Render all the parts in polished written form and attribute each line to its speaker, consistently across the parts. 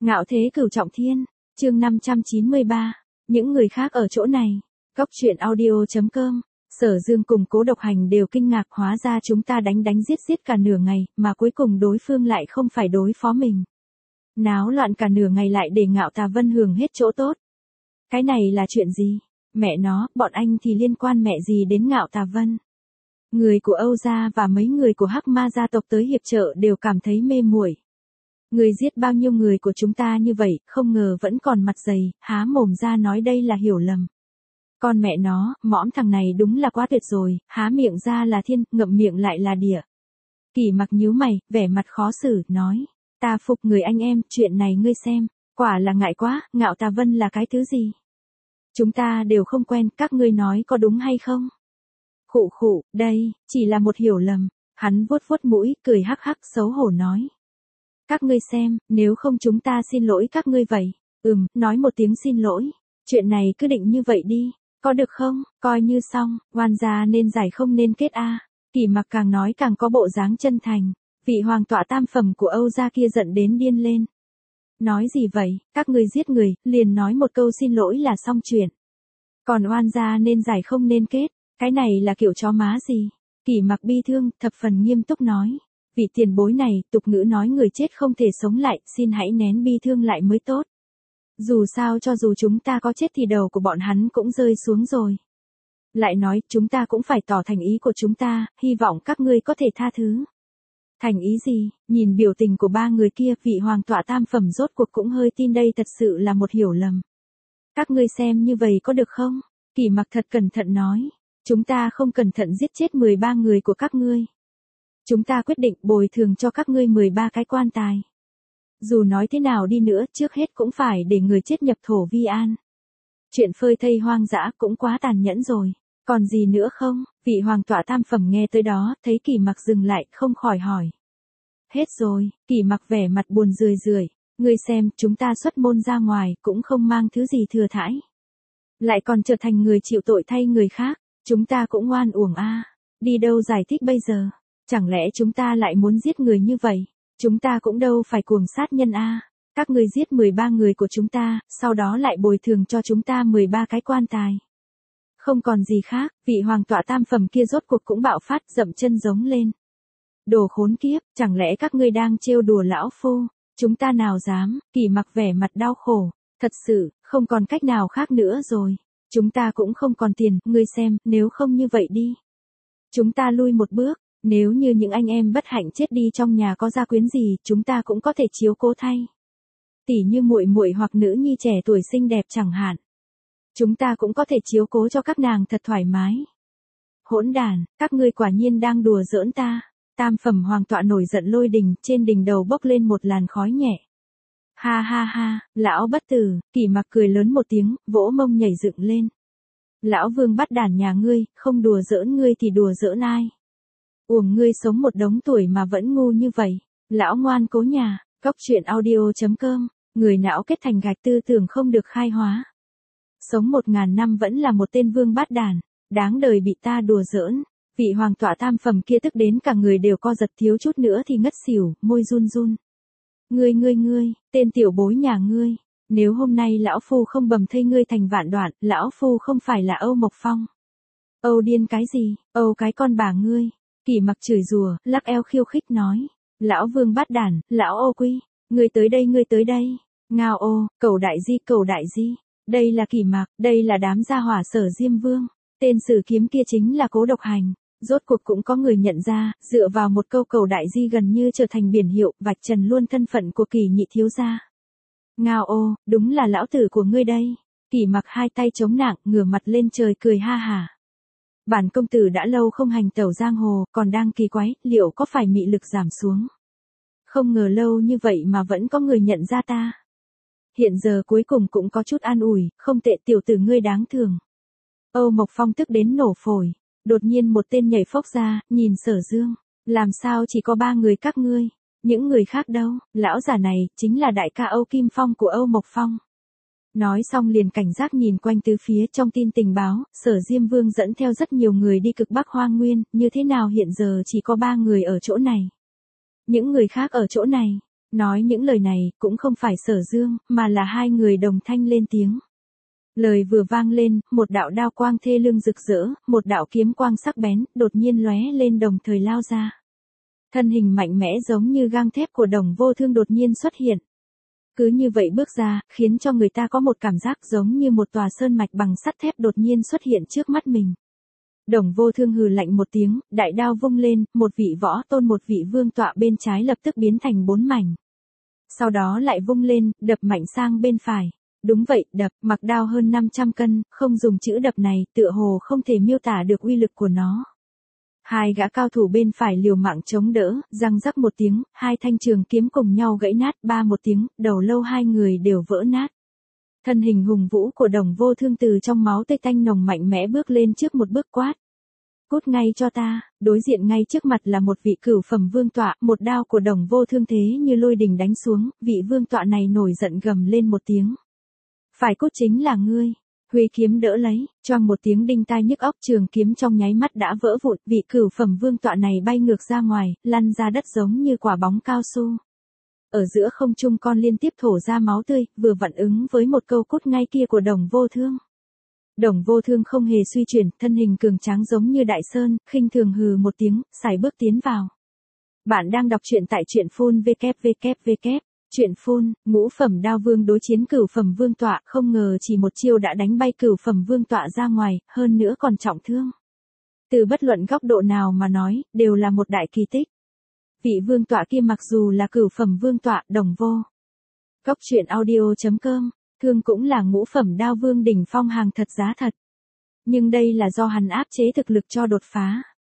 Speaker 1: Ngạo thế cửu trọng thiên, chương 593, những người khác ở chỗ này. Góc truyện audio.com. Sở Dương cùng Cố Độc Hành đều kinh ngạc, hóa ra chúng ta đánh giết cả nửa ngày, mà cuối cùng đối phương lại không phải đối phó mình. Náo loạn cả nửa ngày lại để Ngạo Tà Vân hưởng hết chỗ tốt. Cái này là chuyện gì? Mẹ nó, bọn anh thì liên quan mẹ gì đến Ngạo Tà Vân? Người của Âu gia và mấy người của Hắc Ma gia tộc tới hiệp trợ đều cảm thấy mê muội. Người giết bao nhiêu người của chúng ta như vậy, không ngờ vẫn còn mặt dày, há mồm ra nói đây là hiểu lầm. Con mẹ nó, mõm thằng này đúng là quá tuyệt rồi, há miệng ra là thiên, ngậm miệng lại là địa. Kỳ Mặc nhíu mày, vẻ mặt khó xử, nói, ta phục người anh em, chuyện này ngươi xem, quả là ngại quá, Ngạo Tà Vân là cái thứ gì? Chúng ta đều không quen, các ngươi nói có đúng hay không? Khụ khụ, đây, chỉ là một hiểu lầm. Hắn vuốt vuốt mũi, cười hắc hắc xấu hổ nói. Các ngươi xem, nếu không chúng ta xin lỗi các ngươi vậy. Nói một tiếng xin lỗi. Chuyện này cứ định như vậy đi, có được không? Coi như xong, oan gia nên giải không nên kết a. Kỳ Mặc càng nói càng có bộ dáng chân thành. Vị hoàng tọa tam phẩm của Âu gia kia giận đến điên lên. Nói gì vậy, các ngươi giết người, liền nói một câu xin lỗi là xong chuyện. Còn oan gia nên giải không nên kết, cái này là kiểu chó má gì? Kỳ Mặc bi thương, thập phần nghiêm túc nói. Vị tiền bối này, tục ngữ nói người chết không thể sống lại, xin hãy nén bi thương lại mới tốt. Dù sao cho dù chúng ta có chết thì đầu của bọn hắn cũng rơi xuống rồi. Lại nói, chúng ta cũng phải tỏ thành ý của chúng ta, hy vọng các ngươi có thể tha thứ. Thành ý gì? Nhìn biểu tình của ba người kia, vị hoàng tọa tam phẩm rốt cuộc cũng hơi tin đây thật sự là một hiểu lầm. Các ngươi xem như vậy có được không? Kỳ Mặc thật cẩn thận nói. Chúng ta không cẩn thận giết chết 13 người của các ngươi. Chúng ta quyết định bồi thường cho các ngươi 13 cái quan tài. Dù nói thế nào đi nữa, trước hết cũng phải để người chết nhập thổ vi an. Chuyện phơi thây hoang dã cũng quá tàn nhẫn rồi. Còn gì nữa không? Vị hoàng tọa tam phẩm nghe tới đó, thấy Kỳ Mặc dừng lại, không khỏi hỏi. Hết rồi, Kỳ Mặc vẻ mặt buồn rười. Ngươi xem, chúng ta xuất môn ra ngoài, cũng không mang thứ gì thừa thãi. Lại còn trở thành người chịu tội thay người khác. Chúng ta cũng oan uổng a. Đi đâu giải thích bây giờ? Chẳng lẽ chúng ta lại muốn giết người như vậy? Chúng ta cũng đâu phải cuồng sát nhân a. Các ngươi giết 13 người của chúng ta, sau đó lại bồi thường cho chúng ta 13 cái quan tài. Không còn gì khác, vị hoàng tọa tam phẩm kia rốt cuộc cũng bạo phát, dậm chân giống lên. Đồ khốn kiếp, chẳng lẽ các ngươi đang trêu đùa lão phu? Chúng ta nào dám? Kỳ Mặc vẻ mặt đau khổ. Thật sự, không còn cách nào khác nữa rồi. Chúng ta cũng không còn tiền, ngươi xem, nếu không như vậy đi. Chúng ta lui một bước, nếu như những anh em bất hạnh chết đi trong nhà có gia quyến gì, chúng ta cũng có thể chiếu cố thay. Tỉ như muội muội hoặc nữ nhi trẻ tuổi xinh đẹp chẳng hạn. Chúng ta cũng có thể chiếu cố cho các nàng thật thoải mái. Hỗn đàn, các ngươi quả nhiên đang đùa giỡn ta. Tam phẩm hoàng tọa nổi giận lôi đình, trên đỉnh đầu bốc lên một làn khói nhẹ. Ha ha ha, lão bất tử, Kỳ Mặc cười lớn một tiếng, vỗ mông nhảy dựng lên. Lão Vương bắt đàn nhà ngươi, không đùa giỡn ngươi thì đùa giỡn ai? Uổng ngươi sống một đống tuổi mà vẫn ngu như vậy. Lão ngoan cố nhà, góc truyện audio.com, người não kết thành gạch tư tưởng không được khai hóa. Sống 1000 năm vẫn là một tên vương bát đàn, đáng đời bị ta đùa giỡn. Vị hoàng tọa tam phẩm kia tức đến cả người đều co giật, thiếu chút nữa thì ngất xỉu, môi run. Ngươi, tên tiểu bối nhà ngươi, nếu hôm nay lão phu không bầm thây ngươi thành vạn đoạn, lão phu không phải là Âu Mộc Phong. Âu điên cái gì, Âu cái con bà ngươi. Kỳ Mặc chửi rủa, lắc eo khiêu khích nói. Lão Vương bát đản, lão Âu Quy, ngươi tới đây. Ngao ô, cầu đại di. Đây là Kỳ Mặc, đây là đám gia hỏa Sở Diêm Vương. Tên sử kiếm kia chính là Cố Độc Hành. Rốt cuộc cũng có người nhận ra, dựa vào một câu cầu đại di gần như trở thành biển hiệu, vạch trần luôn thân phận của Kỳ nhị thiếu gia. Ngao ô, đúng là lão tử của ngươi đây. Kỳ Mặc hai tay chống nạng, ngửa mặt lên trời cười ha hả. Bản công tử đã lâu không hành tẩu giang hồ, còn đang kỳ quái, liệu có phải mị lực giảm xuống? Không ngờ lâu như vậy mà vẫn có người nhận ra ta. Hiện giờ cuối cùng cũng có chút an ủi, không tệ, tiểu tử ngươi đáng thương. Âu Mộc Phong tức đến nổ phổi. Đột nhiên một tên nhảy phốc ra, nhìn Sở Dương. Làm sao chỉ có 3 người các ngươi? Những người khác đâu? Lão giả này, chính là đại ca Âu Kim Phong của Âu Mộc Phong. Nói xong liền cảnh giác nhìn quanh tứ phía, trong tin tình báo, Sở Diêm Vương dẫn theo rất nhiều người đi cực Bắc Hoang Nguyên, như thế nào hiện giờ chỉ có 3 người ở chỗ này? Những người khác ở chỗ này, Nói những lời này cũng không phải Sở Dương, mà là hai người đồng thanh lên tiếng. Lời vừa vang lên, một đạo đao quang thê lương rực rỡ, một đạo kiếm quang sắc bén, đột nhiên lóe lên đồng thời lao ra. Thân hình mạnh mẽ giống như gang thép của Đồng Vô Thương đột nhiên xuất hiện. Cứ như vậy bước ra, khiến cho người ta có một cảm giác giống như một tòa sơn mạch bằng sắt thép đột nhiên xuất hiện trước mắt mình. Đồng Vô Thương hừ lạnh một tiếng, đại đao vung lên, một vị võ tôn một vị vương tọa bên trái lập tức biến thành 4 mảnh. Sau đó lại vung lên, đập mạnh sang bên phải. Đúng vậy, đập, mặc đao hơn 500 cân, không dùng chữ đập này, tựa hồ không thể miêu tả được uy lực của nó. Hai gã cao thủ bên phải liều mạng chống đỡ, răng rắc một tiếng, hai thanh trường kiếm cùng nhau gãy nát, ba một tiếng, đầu lâu hai người đều vỡ nát. Thân hình hùng vũ của Đồng Vô Thương từ trong máu tươi tanh nồng mạnh mẽ bước lên trước một bước quát. Cút ngay cho ta, đối diện ngay trước mặt là một vị cửu phẩm vương tọa, một đao của Đồng Vô Thương thế như lôi đình đánh xuống, vị vương tọa này nổi giận gầm lên một tiếng. Phải cút chính là ngươi. Huy kiếm đỡ lấy, choang một tiếng đinh tai nhức óc, trường kiếm trong nháy mắt đã vỡ vụn, vị cửu phẩm vương tọa này bay ngược ra ngoài, lăn ra đất giống như quả bóng cao su. Ở giữa không trung con liên tiếp thổ ra máu tươi, vừa vặn ứng với một câu cút ngay kia của Đồng Vô Thương. Đồng Vô Thương không hề suy chuyển, thân hình cường tráng giống như đại sơn, khinh thường hừ một tiếng, sải bước tiến vào. Bạn đang đọc truyện tại truyện phun www. Chuyện phun, ngũ phẩm đao vương đối chiến cửu phẩm vương tọa, không ngờ chỉ một chiêu đã đánh bay cửu phẩm vương tọa ra ngoài, hơn nữa còn trọng thương. Từ bất luận góc độ nào mà nói, đều là một đại kỳ tích. Vị vương tọa kia mặc dù là cửu phẩm vương tọa, Đồng Vô. Góc truyện audio.com, Thương cũng là ngũ phẩm đao vương đỉnh phong hàng thật giá thật. Nhưng đây là do hắn áp chế thực lực cho đột phá.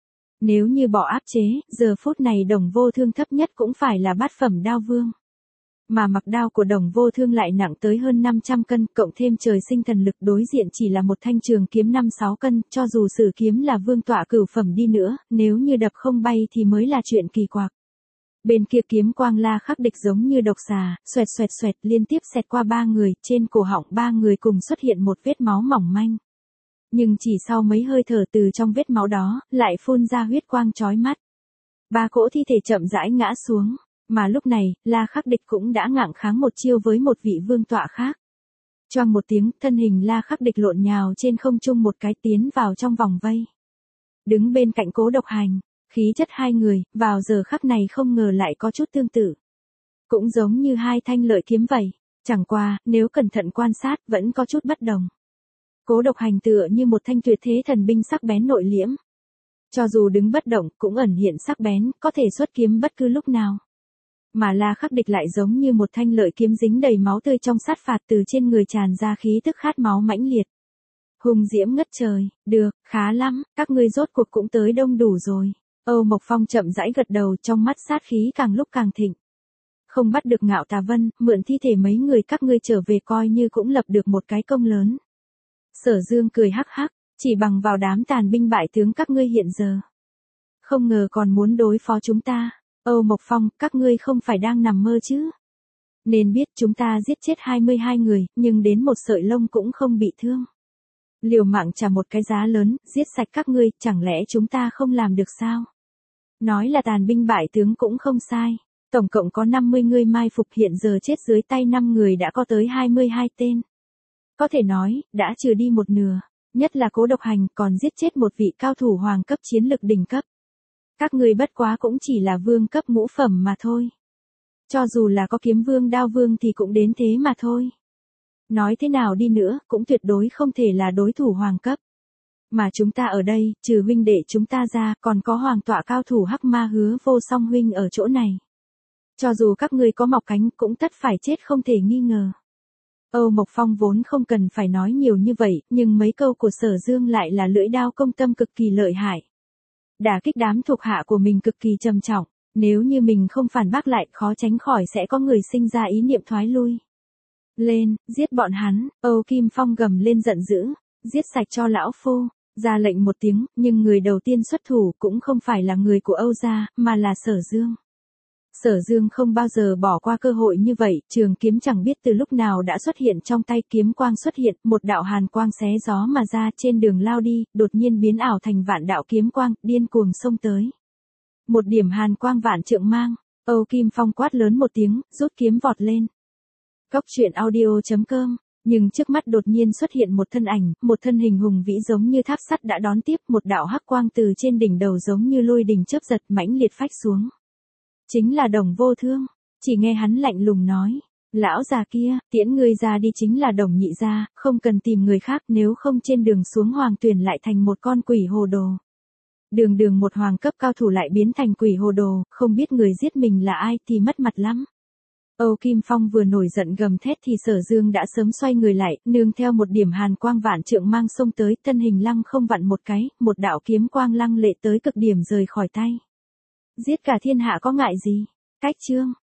Speaker 1: Nếu như bỏ áp chế, giờ phút này Đồng Vô Thương thấp nhất cũng phải là bát phẩm đao vương. Mà mặc đao của Đồng Vô Thương lại nặng tới hơn 500 cân, cộng thêm trời sinh thần lực, đối diện chỉ là một thanh trường kiếm 5-6 cân, cho dù sử kiếm là vương tọa cửu phẩm đi nữa, nếu như đập không bay thì mới là chuyện kỳ quặc. Bên kia kiếm quang La Khắc Địch giống như độc xà, xoẹt xoẹt xoẹt liên tiếp xẹt qua ba người, trên cổ họng ba người cùng xuất hiện một vết máu mỏng manh. Nhưng chỉ sau mấy hơi thở từ trong vết máu đó, lại phun ra huyết quang chói mắt. Ba cỗ thi thể chậm rãi ngã xuống. Mà lúc này, La Khắc Địch cũng đã ngạng kháng một chiêu với một vị vương tọa khác. Choang một tiếng, thân hình La Khắc Địch lộn nhào trên không trung một cái tiến vào trong vòng vây. Đứng bên cạnh Cố Độc Hành, khí chất hai người, vào giờ khắc này không ngờ lại có chút tương tự. Cũng giống như hai thanh lợi kiếm vậy, chẳng qua, nếu cẩn thận quan sát, vẫn có chút bất đồng. Cố Độc Hành tựa như một thanh tuyệt thế thần binh sắc bén nội liễm. Cho dù đứng bất động, cũng ẩn hiện sắc bén, có thể xuất kiếm bất cứ lúc nào. Mà La Khắc Địch lại giống như một thanh lợi kiếm dính đầy máu tươi trong sát phạt, từ trên người tràn ra khí tức khát máu mãnh liệt. Hùng diễm ngất trời, được, khá lắm, các ngươi rốt cuộc cũng tới đông đủ rồi. Âu Mộc Phong chậm rãi gật đầu, trong mắt sát khí càng lúc càng thịnh. Không bắt được Ngạo Tà Vân, mượn thi thể mấy người các ngươi trở về coi như cũng lập được một cái công lớn. Sở Dương cười hắc hắc, chỉ bằng vào đám tàn binh bại tướng các ngươi hiện giờ. Không ngờ còn muốn đối phó chúng ta. Âu Mộc Phong, các ngươi không phải đang nằm mơ chứ? Nên biết chúng ta giết chết 22 người, nhưng đến một sợi lông cũng không bị thương. Liều mạng trả một cái giá lớn, giết sạch các ngươi, chẳng lẽ chúng ta không làm được sao? Nói là tàn binh bại tướng cũng không sai. Tổng cộng có 50 người mai phục, hiện giờ chết dưới tay 5 người đã có tới 22 tên. Có thể nói, đã trừ đi một nửa, nhất là Cố Độc Hành còn giết chết một vị cao thủ hoàng cấp chiến lực đỉnh cấp. Các ngươi bất quá cũng chỉ là vương cấp ngũ phẩm mà thôi. Cho dù là có kiếm vương đao vương thì cũng đến thế mà thôi. Nói thế nào đi nữa, cũng tuyệt đối không thể là đối thủ hoàng cấp. Mà chúng ta ở đây, trừ huynh đệ chúng ta ra, còn có hoàng tọa cao thủ Hắc Ma Hứa Vô Song huynh ở chỗ này. Cho dù các ngươi có mọc cánh, cũng tất phải chết không thể nghi ngờ. Âu Mộc Phong vốn không cần phải nói nhiều như vậy, nhưng mấy câu của Sở Dương lại là lưỡi đao công tâm cực kỳ lợi hại. Đả kích đám thuộc hạ của mình cực kỳ trầm trọng, nếu như mình không phản bác lại, khó tránh khỏi sẽ có người sinh ra ý niệm thoái lui. Lên, giết bọn hắn, Âu Kim Phong gầm lên giận dữ, giết sạch cho lão phu, ra lệnh một tiếng, nhưng người đầu tiên xuất thủ cũng không phải là người của Âu gia, mà là Sở Dương. Sở Dương không bao giờ bỏ qua cơ hội như vậy, trường kiếm chẳng biết từ lúc nào đã xuất hiện trong tay, kiếm quang xuất hiện, một đạo hàn quang xé gió mà ra, trên đường lao đi, đột nhiên biến ảo thành vạn đạo kiếm quang, điên cuồng xông tới. Một điểm hàn quang vạn trượng mang, Âu Kim Phong quát lớn một tiếng, rút kiếm vọt lên. Cốc truyện audio.com. Nhưng trước mắt đột nhiên xuất hiện một thân ảnh, một thân hình hùng vĩ giống như tháp sắt đã đón tiếp một đạo hắc quang từ trên đỉnh đầu giống như lôi đình chớp giật mãnh liệt phách xuống. Chính là Đồng Vô Thương, chỉ nghe hắn lạnh lùng nói, lão già kia, tiễn ngươi ra đi chính là Đồng nhị gia, không cần tìm người khác nếu không trên đường xuống hoàng tuyển lại thành một con quỷ hồ đồ. Đường một hoàng cấp cao thủ lại biến thành quỷ hồ đồ, không biết người giết mình là ai thì mất mặt lắm. Âu Kim Phong vừa nổi giận gầm thét thì Sở Dương đã sớm xoay người lại, nương theo một điểm hàn quang vạn trượng mang xông tới, thân hình lăng không vặn một cái, một đạo kiếm quang lăng lệ tới cực điểm rời khỏi tay. Giết cả thiên hạ có ngại gì? Cách chương